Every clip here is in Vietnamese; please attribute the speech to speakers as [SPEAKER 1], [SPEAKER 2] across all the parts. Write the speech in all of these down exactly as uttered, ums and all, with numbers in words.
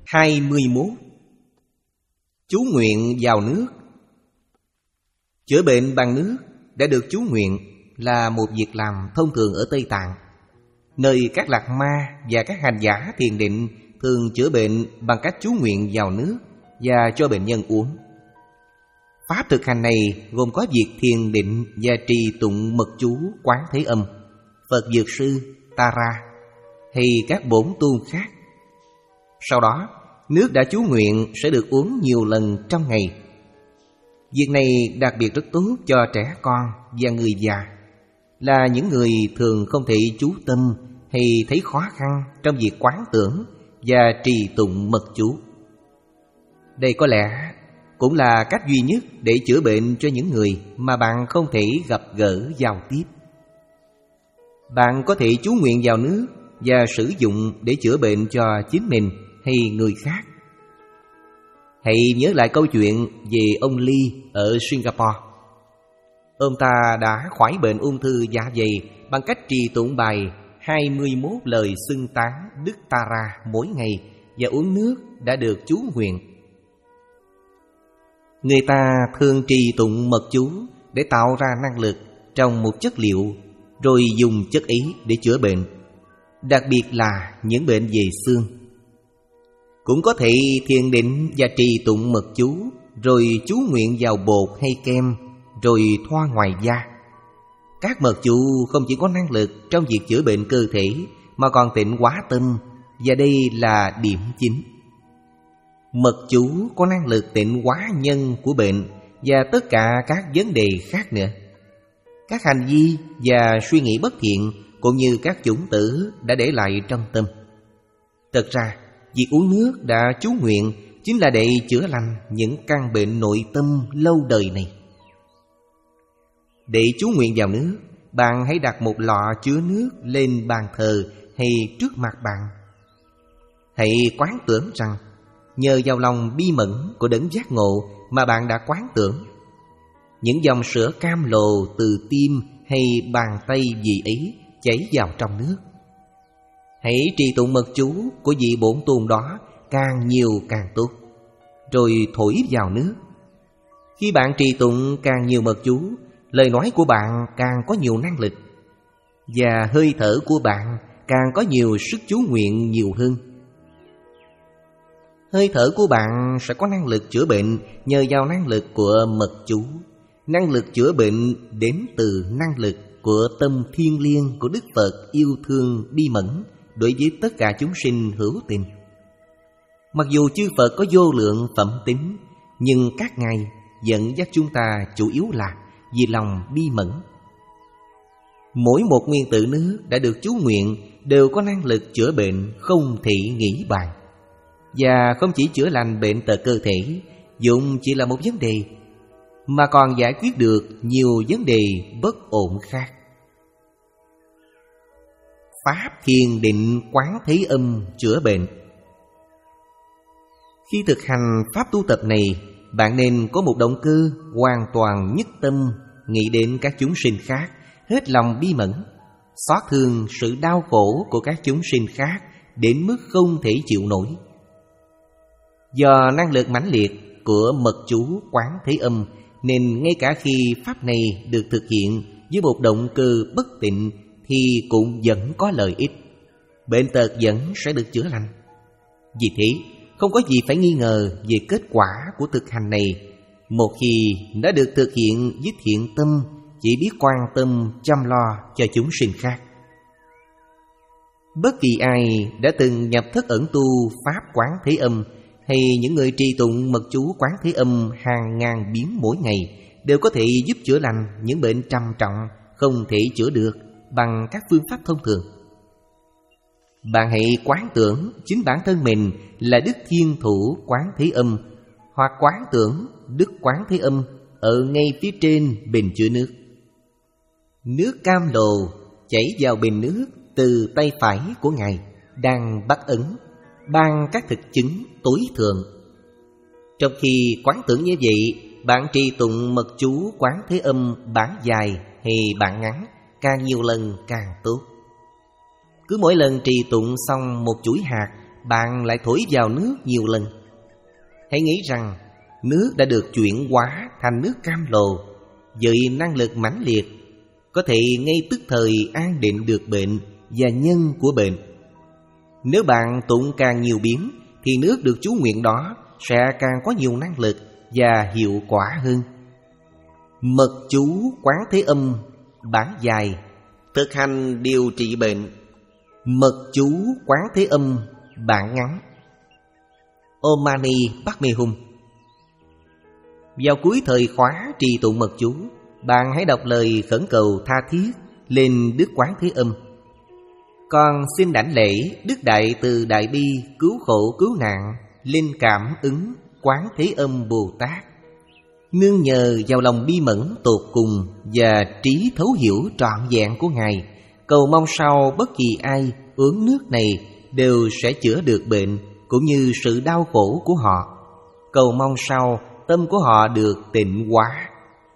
[SPEAKER 1] hai mươi mốt. Chú nguyện vào nước. Chữa bệnh bằng nước đã được chú nguyện là một việc làm thông thường ở Tây Tạng, nơi các lạc ma và các hành giả thiền định thường chữa bệnh bằng cách chú nguyện vào nước và cho bệnh nhân uống. Pháp thực hành này gồm có việc thiền định và trì tụng mật chú Quán Thế Âm, Phật Dược Sư, Tara hay các bổn tôn khác. Sau đó, nước đã chú nguyện sẽ được uống nhiều lần trong ngày. Việc này đặc biệt rất tốt cho trẻ con và người già, là những người thường không thể chú tâm hay thấy khó khăn trong việc quán tưởng và trì tụng mật chú. Đây có lẽ cũng là cách duy nhất để chữa bệnh cho những người mà bạn không thể gặp gỡ giao tiếp. Bạn có thể chú nguyện vào nước và sử dụng để chữa bệnh cho chính mình hay người khác. Hãy nhớ lại câu chuyện về ông Lee ở Singapore. Ông ta đã khỏi bệnh ung thư dạ dày bằng cách trì tụng bài hai mươi mốt lời xưng tán Đức Tara mỗi ngày và uống nước đã được chú nguyện. Người ta thường trì tụng mật chú để tạo ra năng lực trong một chất liệu, rồi dùng chất ấy để chữa bệnh, đặc biệt là những bệnh về xương. Cũng có thể thiền định và trì tụng mật chú, rồi chú nguyện vào bột hay kem, rồi thoa ngoài da. Các mật chú không chỉ có năng lực trong việc chữa bệnh cơ thể, mà còn tịnh hóa tâm, và đây là điểm chính. Mật chú có năng lực tịnh hóa nhân của bệnh và tất cả các vấn đề khác nữa. Các hành vi và suy nghĩ bất thiện cũng như các chủng tử đã để lại trong tâm. Thật ra, việc uống nước đã chú nguyện chính là để chữa lành những căn bệnh nội tâm lâu đời này. Để chú nguyện vào nước, bạn hãy đặt một lọ chứa nước lên bàn thờ hay trước mặt bạn. Hãy quán tưởng rằng nhờ vào lòng bi mẫn của đấng giác ngộ mà bạn đã quán tưởng, những dòng sữa cam lồ từ tim hay bàn tay gì ấy chảy vào trong nước. Hãy trì tụng mật chú của vị bổn tôn đó càng nhiều càng tốt, rồi thổi vào nước. Khi bạn trì tụng càng nhiều mật chú, lời nói của bạn càng có nhiều năng lực, và hơi thở của bạn càng có nhiều sức chú nguyện nhiều hơn. Hơi thở của bạn sẽ có năng lực chữa bệnh nhờ vào năng lực của mật chú. Năng lực chữa bệnh đến từ năng lực của tâm thiêng liêng của Đức Phật yêu thương bi mẫn đối với tất cả chúng sinh hữu tình. Mặc dù chư Phật có vô lượng phẩm tính, nhưng các ngài dẫn dắt chúng ta chủ yếu là vì lòng bi mẫn. Mỗi một nguyên tử nước đã được chú nguyện đều có năng lực chữa bệnh không thể nghĩ bàn. Và không chỉ chữa lành bệnh tật cơ thể, dụng chỉ là một vấn đề, mà còn giải quyết được nhiều vấn đề bất ổn khác. Pháp thiền định Quán Thế Âm chữa bệnh. Khi thực hành pháp tu tập này, bạn nên có một động cơ hoàn toàn nhất tâm, nghĩ đến các chúng sinh khác, hết lòng bi mẫn, xót thương sự đau khổ của các chúng sinh khác đến mức không thể chịu nổi. Do năng lực mãnh liệt của mật chú Quán Thế Âm, nên ngay cả khi pháp này được thực hiện với một động cơ bất tịnh thì cũng vẫn có lợi ích. Bệnh tật vẫn sẽ được chữa lành. Vì thế, không có gì phải nghi ngờ về kết quả của thực hành này, một khi đã được thực hiện với thiện tâm, chỉ biết quan tâm chăm lo cho chúng sinh khác. Bất kỳ ai đã từng nhập thất ẩn tu Pháp Quán Thế Âm, hay những người trì tụng mật chú Quán Thế Âm hàng ngàn biến mỗi ngày, đều có thể giúp chữa lành những bệnh trầm trọng không thể chữa được bằng các phương pháp thông thường. Bạn hãy quán tưởng chính bản thân mình là Đức Thiên Thủ Quán Thế Âm, hoặc quán tưởng Đức Quán Thế Âm ở ngay phía trên bình chứa nước. Nước cam lồ chảy vào bình nước từ tay phải của Ngài đang bắt ấn, ban các thực chứng tối thượng. Trong khi quán tưởng như vậy, bạn trì tụng mật chú Quán Thế Âm bản dài hay bản ngắn, càng nhiều lần càng tốt. Cứ mỗi lần trì tụng xong một chuỗi hạt, bạn lại thổi vào nước nhiều lần. Hãy nghĩ rằng nước đã được chuyển hóa thành nước cam lồ với năng lực mãnh liệt, có thể ngay tức thời an định được bệnh và nhân của bệnh. Nếu bạn tụng càng nhiều biến thì nước được chú nguyện đó sẽ càng có nhiều năng lực và hiệu quả hơn. Mật chú Quán Thế Âm bản dài, thực hành điều trị bệnh. Mật chú Quán Thế Âm bản ngắn. Om Mani Padme Hum. Vào cuối thời khóa trì tụng mật chú, bạn hãy đọc lời khẩn cầu tha thiết lên Đức Quán Thế Âm. Con xin đảnh lễ Đức Đại Từ Đại Bi Cứu Khổ Cứu Nạn Linh Cảm Ứng Quán Thế Âm Bồ Tát, nương nhờ vào lòng bi mẫn tột cùng và trí thấu hiểu trọn vẹn của Ngài, cầu mong sau bất kỳ ai uống nước này đều sẽ chữa được bệnh cũng như sự đau khổ của họ. Cầu mong sau tâm của họ được tịnh hóa.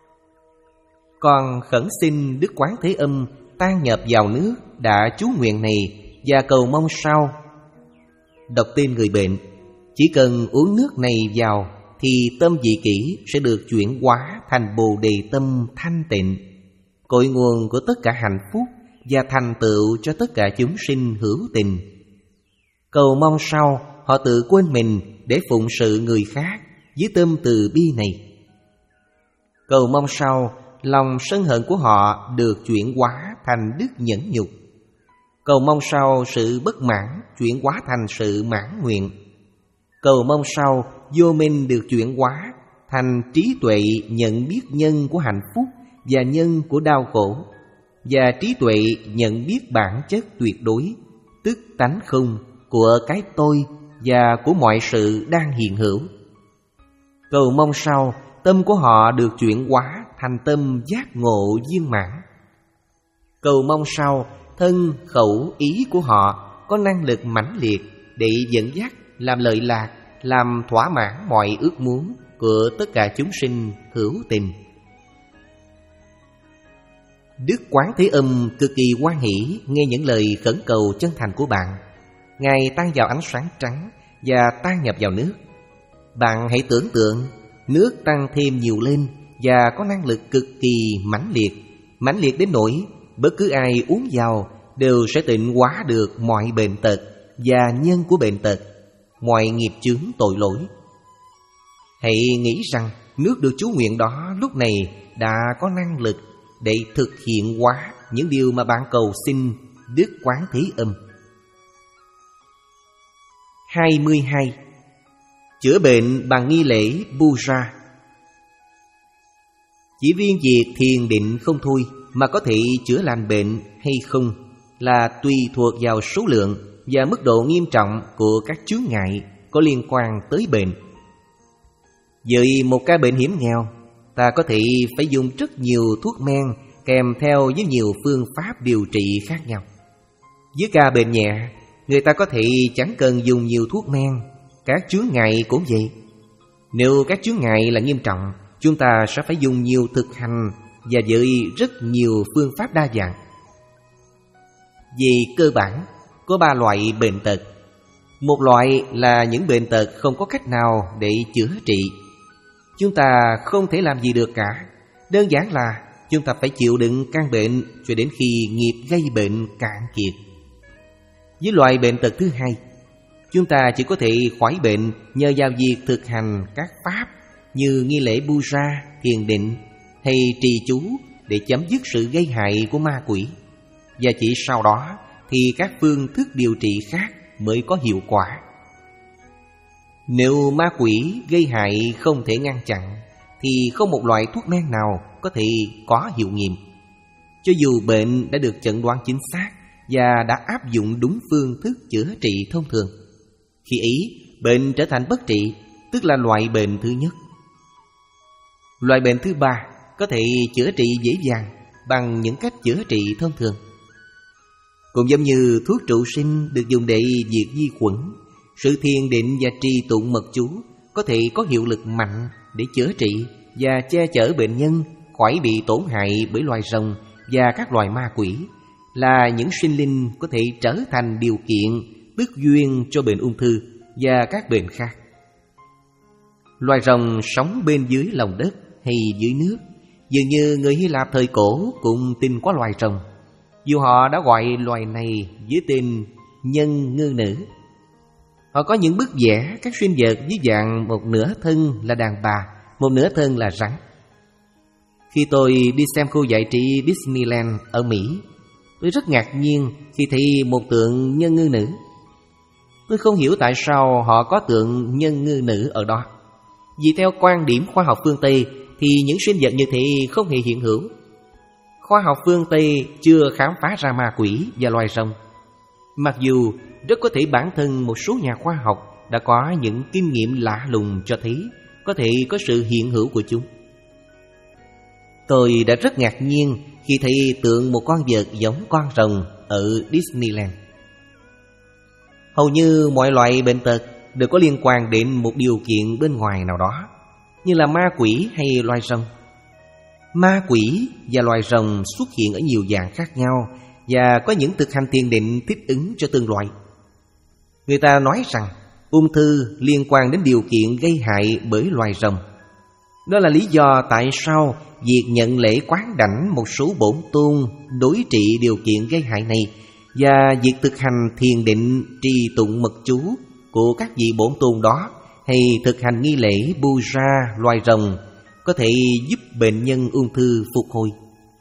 [SPEAKER 1] Con khẩn xin Đức Quán Thế Âm tan nhập vào nước đã chú nguyện này và cầu mong sau. Đọc tên người bệnh. Chỉ cần uống nước này vào thì tâm vị kỷ sẽ được chuyển hóa thành Bồ Đề tâm thanh tịnh, cội nguồn của tất cả hạnh phúc và thành tựu cho tất cả chúng sinh hữu tình. Cầu mong sau họ tự quên mình để phụng sự người khác với tâm từ bi này. Cầu mong sau lòng sân hận của họ được chuyển hóa thành đức nhẫn nhục. Cầu mong sau sự bất mãn chuyển hóa thành sự mãn nguyện. Cầu mong sau vô minh được chuyển hóa thành trí tuệ nhận biết nhân của hạnh phúc và nhân của đau khổ, và trí tuệ nhận biết bản chất tuyệt đối, tức tánh không của cái tôi và của mọi sự đang hiện hữu. Cầu mong sau tâm của họ được chuyển hóa thành tâm giác ngộ viên mãn. Cầu mong sau thân khẩu ý của họ có năng lực mãnh liệt để dẫn dắt, làm lợi lạc, làm thỏa mãn mọi ước muốn của tất cả chúng sinh hữu tình. Đức Quán Thế Âm cực kỳ hoan hỷ nghe những lời khẩn cầu chân thành của bạn. Ngài tan vào ánh sáng trắng và tan nhập vào nước. Bạn hãy tưởng tượng nước tăng thêm nhiều lên và có năng lực cực kỳ mãnh liệt, mãnh liệt đến nỗi bất cứ ai uống vào đều sẽ tịnh hóa được mọi bệnh tật và nhân của bệnh tật, mọi nghiệp chướng tội lỗi. Hãy nghĩ rằng nước được chú nguyện đó lúc này đã có năng lực để thực hiện hóa những điều mà bạn cầu xin Đức Quán Thế Âm. hai mươi hai. Chữa bệnh bằng nghi lễ Puja. Chỉ riêng việc thiền định không thôi mà có thể chữa lành bệnh hay không là tùy thuộc vào số lượng và mức độ nghiêm trọng của các chướng ngại có liên quan tới bệnh. Với một ca bệnh hiểm nghèo, ta có thể phải dùng rất nhiều thuốc men kèm theo với nhiều phương pháp điều trị khác nhau. Với ca bệnh nhẹ, người ta có thể chẳng cần dùng nhiều thuốc men. Các chướng ngại cũng vậy. Nếu các chướng ngại là nghiêm trọng, chúng ta sẽ phải dùng nhiều thực hành và với rất nhiều phương pháp đa dạng. Về cơ bản, có ba loại bệnh tật. Một loại là những bệnh tật không có cách nào để chữa trị. Chúng ta không thể làm gì được cả. Đơn giản là chúng ta phải chịu đựng căn bệnh cho đến khi nghiệp gây bệnh cạn kiệt. Với loại bệnh tật thứ hai, chúng ta chỉ có thể khỏi bệnh nhờ vào việc thực hành các pháp như nghi lễ Puja, thiền định hay trì chú để chấm dứt sự gây hại của ma quỷ. Và chỉ sau đó thì các phương thức điều trị khác mới có hiệu quả. Nếu ma quỷ gây hại không thể ngăn chặn thì không một loại thuốc men nào có thể có hiệu nghiệm. Cho dù bệnh đã được chẩn đoán chính xác và đã áp dụng đúng phương thức chữa trị thông thường, khi ấy bệnh trở thành bất trị, tức là loại bệnh thứ nhất. Loại bệnh thứ ba có thể chữa trị dễ dàng bằng những cách chữa trị thông thường. Cũng giống như thuốc trụ sinh được dùng để diệt vi khuẩn, sự thiền định và trì tụng mật chú có thể có hiệu lực mạnh để chữa trị và che chở bệnh nhân khỏi bị tổn hại bởi loài rồng và các loài ma quỷ, là những sinh linh có thể trở thành điều kiện tức duyên cho bệnh ung thư và các bệnh khác. Loài rồng sống bên dưới lòng đất hay dưới nước. Dường như người Hy Lạp thời cổ cũng tin có loài rồng, dù họ đã gọi loài này với tên nhân ngư nữ. Họ có những bức vẽ các sinh vật với dạng một nửa thân là đàn bà, một nửa thân là rắn. Khi tôi đi xem khu giải trí Disneyland ở Mỹ, tôi rất ngạc nhiên khi thấy một tượng nhân ngư nữ. Tôi không hiểu tại sao họ có tượng nhân ngư nữ ở đó. Vì theo quan điểm khoa học phương Tây thì những sinh vật như thế không hề hiện hữu. Khoa học phương Tây chưa khám phá ra ma quỷ và loài rồng. Mặc dù rất có thể bản thân một số nhà khoa học đã có những kinh nghiệm lạ lùng cho thấy có thể có sự hiện hữu của chúng. Tôi đã rất ngạc nhiên khi thấy tượng một con vật giống con rồng ở Disneyland. Hầu như mọi loại bệnh tật đều có liên quan đến một điều kiện bên ngoài nào đó, như là ma quỷ hay loài rồng. Ma quỷ và loài rồng xuất hiện ở nhiều dạng khác nhau và có những thực hành thiền định thích ứng cho từng loại. Người ta nói rằng ung thư liên quan đến điều kiện gây hại bởi loài rồng. Đó là lý do tại sao việc nhận lễ quán đảnh một số bổn tôn đối trị điều kiện gây hại này và việc thực hành thiền định trì tụng mật chú của các vị bổn tôn đó hay thực hành nghi lễ puja loài rồng có thể giúp bệnh nhân ung thư phục hồi.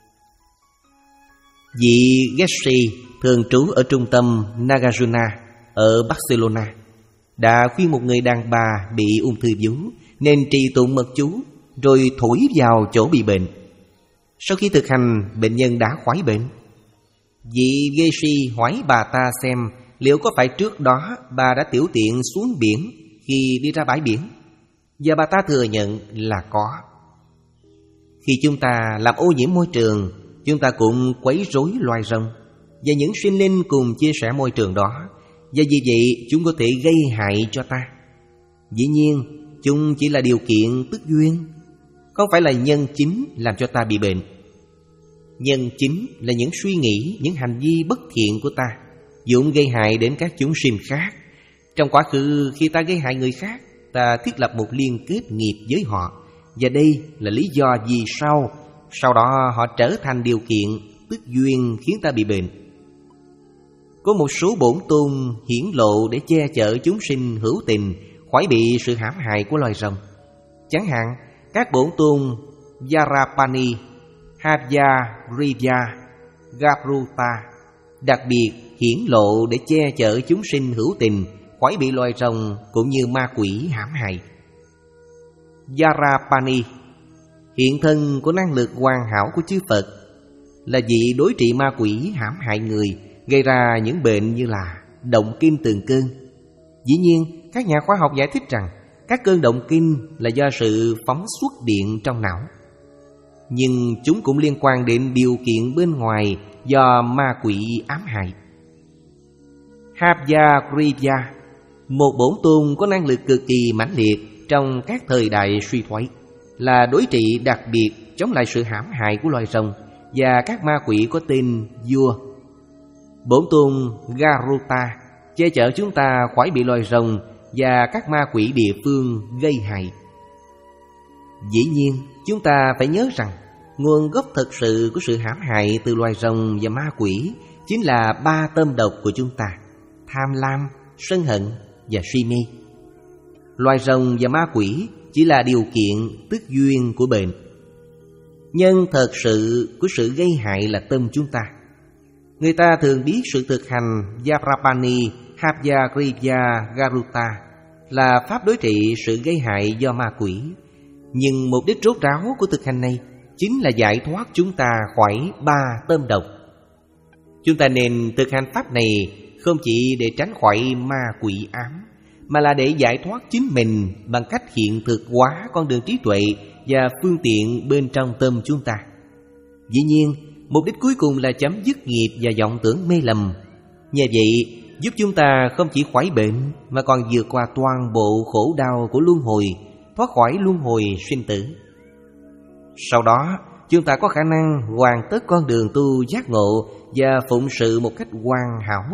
[SPEAKER 1] Vị Geshe thường trú ở trung tâm Nagarjuna ở Barcelona đã khuyên một người đàn bà bị ung thư vú nên trì tụng mật chú rồi thổi vào chỗ bị bệnh. Sau khi thực hành, bệnh nhân đã khỏi bệnh. Vị Geshe hỏi bà ta xem liệu có phải trước đó bà đã tiểu tiện xuống biển khi đi ra bãi biển, và bà ta thừa nhận là có. Khi chúng ta làm ô nhiễm môi trường, chúng ta cũng quấy rối loài rồng và những sinh linh cùng chia sẻ môi trường đó, và vì vậy chúng có thể gây hại cho ta. Dĩ nhiên, chúng chỉ là điều kiện tức duyên, không phải là nhân chính làm cho ta bị bệnh. Nhân chính là những suy nghĩ, những hành vi bất thiện của ta, vốn gây hại đến các chúng sinh khác. Trong quá khứ, khi ta gây hại người khác, ta thiết lập một liên kết nghiệp với họ, và đây là lý do vì sao sau đó họ trở thành điều kiện tức duyên khiến ta bị bệnh. Có một số bổn tôn hiển lộ để che chở chúng sinh hữu tình khỏi bị sự hãm hại của loài rồng. Chẳng hạn, các bổn tôn Yarapani, Havyagriva, Gabruta đặc biệt hiển lộ để che chở chúng sinh hữu tình khỏi bị loài rồng cũng như ma quỷ hãm hại. Yarapani, hiện thân của năng lực hoàn hảo của chư Phật, là vị đối trị ma quỷ hãm hại người, gây ra những bệnh như là động kinh từng cơn. Dĩ nhiên, các nhà khoa học giải thích rằng các cơn động kinh là do sự phóng xuất điện trong não, nhưng chúng cũng liên quan đến điều kiện bên ngoài do ma quỷ ám hại. Havyagriva, một bổn tôn có năng lực cực kỳ mãnh liệt trong các thời đại suy thoái, là đối trị đặc biệt chống lại sự hãm hại của loài rồng và các ma quỷ có tên vua. Bổn tôn Garuta che chở chúng ta khỏi bị loài rồng và các ma quỷ địa phương gây hại. Dĩ nhiên, chúng ta phải nhớ rằng nguồn gốc thực sự của sự hãm hại từ loài rồng và ma quỷ chính là ba tâm độc của chúng ta: tham lam, sân hận và si mê. Loài rồng và ma quỷ chỉ là điều kiện tức duyên của bệnh. Nhân thật sự của sự gây hại là tâm chúng ta. Người ta thường biết sự thực hành Yarapani, Havyagriva, Garuta là pháp đối trị sự gây hại do ma quỷ. Nhưng mục đích rốt ráo của thực hành này chính là giải thoát chúng ta khỏi ba tâm độc. Chúng ta nên thực hành pháp này không chỉ để tránh khỏi ma quỷ ám, mà là để giải thoát chính mình bằng cách hiện thực hóa con đường trí tuệ và phương tiện bên trong tâm chúng ta. Dĩ nhiên, mục đích cuối cùng là chấm dứt nghiệp và vọng tưởng mê lầm. Nhờ vậy, giúp chúng ta không chỉ khỏi bệnh mà còn vượt qua toàn bộ khổ đau của luân hồi, thoát khỏi luân hồi sinh tử. Sau đó, chúng ta có khả năng hoàn tất con đường tu giác ngộ và phụng sự một cách hoàn hảo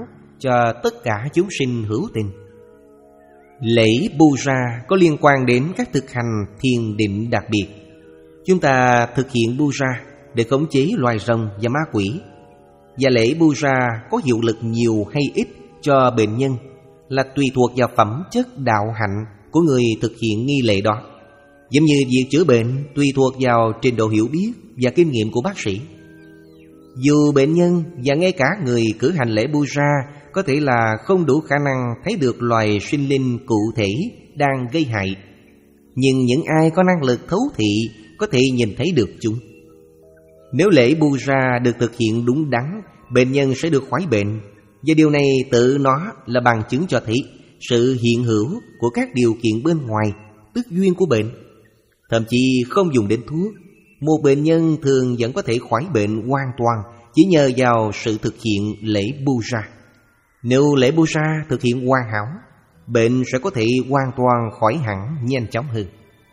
[SPEAKER 1] cho tất cả chúng sinh hữu tình. Lễ puja có liên quan đến các thực hành thiền định đặc biệt. Chúng ta thực hiện puja để khống chế loài rồng và ma quỷ. Và lễ puja có hiệu lực nhiều hay ít cho bệnh nhân là tùy thuộc vào phẩm chất đạo hạnh của người thực hiện nghi lễ đó. Giống như việc chữa bệnh tùy thuộc vào trình độ hiểu biết và kinh nghiệm của bác sĩ. Dù bệnh nhân và ngay cả người cử hành lễ puja có thể là không đủ khả năng thấy được loài sinh linh cụ thể đang gây hại, nhưng những ai có năng lực thấu thị có thể nhìn thấy được chúng. Nếu lễ puja được thực hiện đúng đắn, bệnh nhân sẽ được khỏi bệnh. Và điều này tự nó là bằng chứng cho thấy sự hiện hữu của các điều kiện bên ngoài, tức duyên của bệnh. Thậm chí không dùng đến thuốc, một bệnh nhân thường vẫn có thể khỏi bệnh hoàn toàn chỉ nhờ vào sự thực hiện lễ puja. Nếu lễ puja thực hiện hoàn hảo, bệnh sẽ có thể hoàn toàn khỏi hẳn nhanh chóng hơn.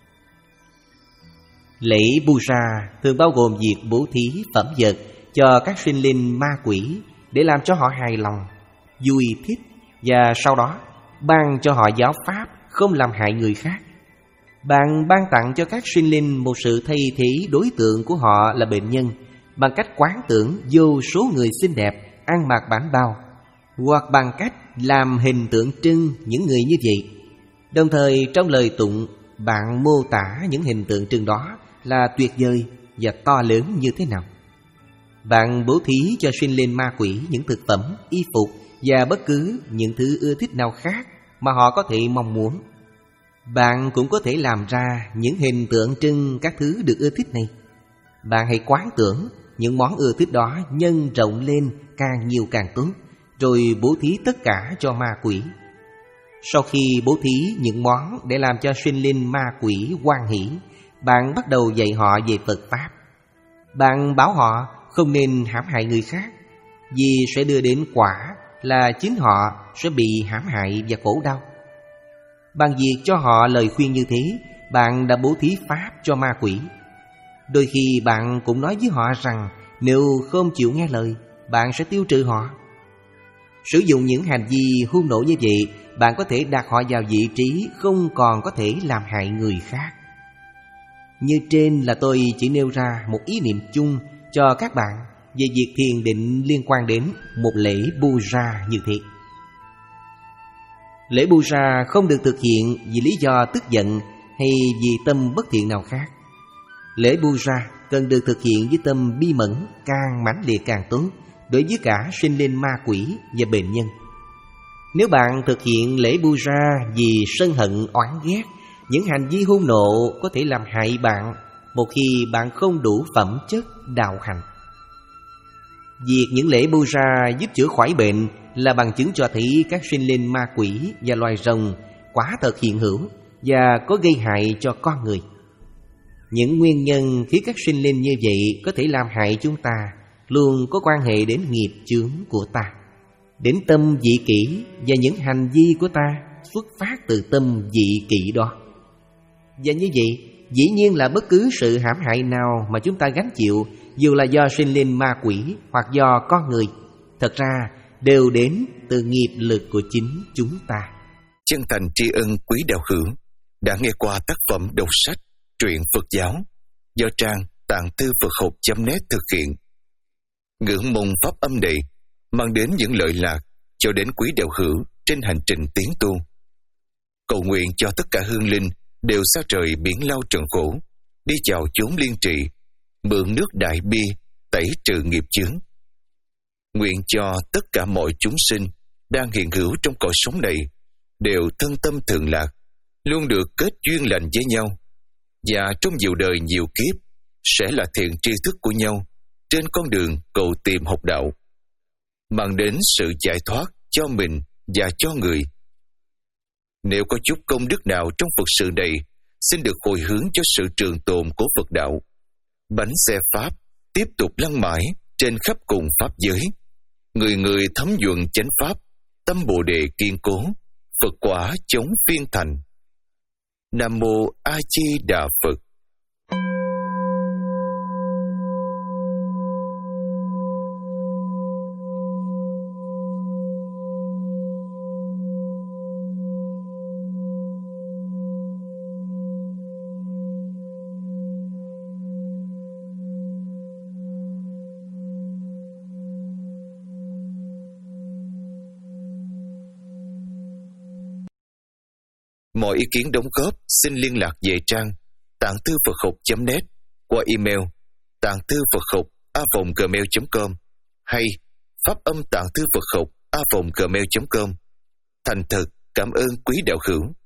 [SPEAKER 1] Lễ puja thường bao gồm việc bố thí phẩm vật cho các sinh linh ma quỷ để làm cho họ hài lòng, vui thích, và sau đó ban cho họ giáo pháp không làm hại người khác. Bạn ban tặng cho các sinh linh một sự thay thế đối tượng của họ là bệnh nhân bằng cách quán tưởng vô số người xinh đẹp ăn mặc bảnh bao, hoặc bằng cách làm hình tượng trưng những người như vậy. Đồng thời trong lời tụng, bạn mô tả những hình tượng trưng đó là tuyệt vời và to lớn như thế nào. Bạn bố thí cho sinh linh ma quỷ những thực phẩm, y phục và bất cứ những thứ ưa thích nào khác mà họ có thể mong muốn. Bạn cũng có thể làm ra những hình tượng trưng các thứ được ưa thích này. Bạn hãy quán tưởng những món ưa thích đó nhân rộng lên càng nhiều càng tốt, rồi bố thí tất cả cho ma quỷ. Sau khi bố thí những món để làm cho sinh linh ma quỷ hoan hỷ, bạn bắt đầu dạy họ về Phật Pháp. Bạn bảo họ không nên hãm hại người khác, vì sẽ đưa đến quả là chính họ sẽ bị hãm hại và khổ đau. Bằng việc cho họ lời khuyên như thế, bạn đã bố thí Pháp cho ma quỷ. Đôi khi bạn cũng nói với họ rằng nếu không chịu nghe lời, bạn sẽ tiêu trừ họ. Sử dụng những hành vi hung nộ như vậy, bạn có thể đặt họ vào vị trí không còn có thể làm hại người khác. Như trên là tôi chỉ nêu ra một ý niệm chung cho các bạn về việc thiền định liên quan đến một lễ puja như thế. Lễ puja không được thực hiện vì lý do tức giận hay vì tâm bất thiện nào khác. Lễ puja cần được thực hiện với tâm bi mẫn, càng mãnh liệt càng tốt, đối với cả sinh linh ma quỷ và bệnh nhân. Nếu bạn thực hiện lễ puja vì sân hận oán ghét, những hành vi hung nộ có thể làm hại bạn một khi bạn không đủ phẩm chất đạo hạnh. Việc những lễ puja giúp chữa khỏi bệnh là bằng chứng cho thấy các sinh linh ma quỷ và loài rồng quả thật hiện hữu và có gây hại cho con người. Những nguyên nhân khiến các sinh linh như vậy có thể làm hại chúng ta luôn có quan hệ đến nghiệp chướng của ta, đến tâm dị kỷ, và những hành vi của ta xuất phát từ tâm dị kỷ đó. Và như vậy, dĩ nhiên là bất cứ sự hãm hại nào mà chúng ta gánh chịu, dù là do sinh linh ma quỷ hoặc do con người, thật ra đều đến từ nghiệp lực của chính chúng ta.
[SPEAKER 2] Chân thành tri ân quý đạo hữu đã nghe qua tác phẩm đọc sách Truyện Phật giáo do trang tạng thư Phật học chấm net thực hiện. Ngưỡng mong pháp âm này mang đến những lợi lạc cho đến quý đạo hữu trên hành trình tiến tu. Cầu nguyện cho tất cả hương linh đều xa trời biển lao trần khổ, đi chào chốn liên trị, mượn nước đại bi tẩy trừ nghiệp chướng. Nguyện cho tất cả mọi chúng sinh đang hiện hữu trong cõi sống này đều thân tâm thường lạc, luôn được kết duyên lành với nhau, và trong nhiều đời nhiều kiếp sẽ là thiện tri thức của nhau trên con đường cầu tìm học đạo, mang đến sự giải thoát cho mình và cho người. Nếu có chút công đức nào trong Phật sự này, xin được hồi hướng cho sự trường tồn của Phật đạo. Bánh xe Pháp tiếp tục lăn mãi trên khắp cùng Pháp giới. Người người thấm nhuận chánh Pháp, tâm Bồ Đề kiên cố, Phật quả chống phiên thành. Nam Mô A Di Đà Phật. Mọi ý kiến đóng góp xin liên lạc về trang tạng thư Phật học chấm net qua email tạng thư Phật học a vòng gmail chấm com hay pháp âm tạng thư Phật học a vòng gmail chấm com. Thành thật cảm ơn quý đạo hữu.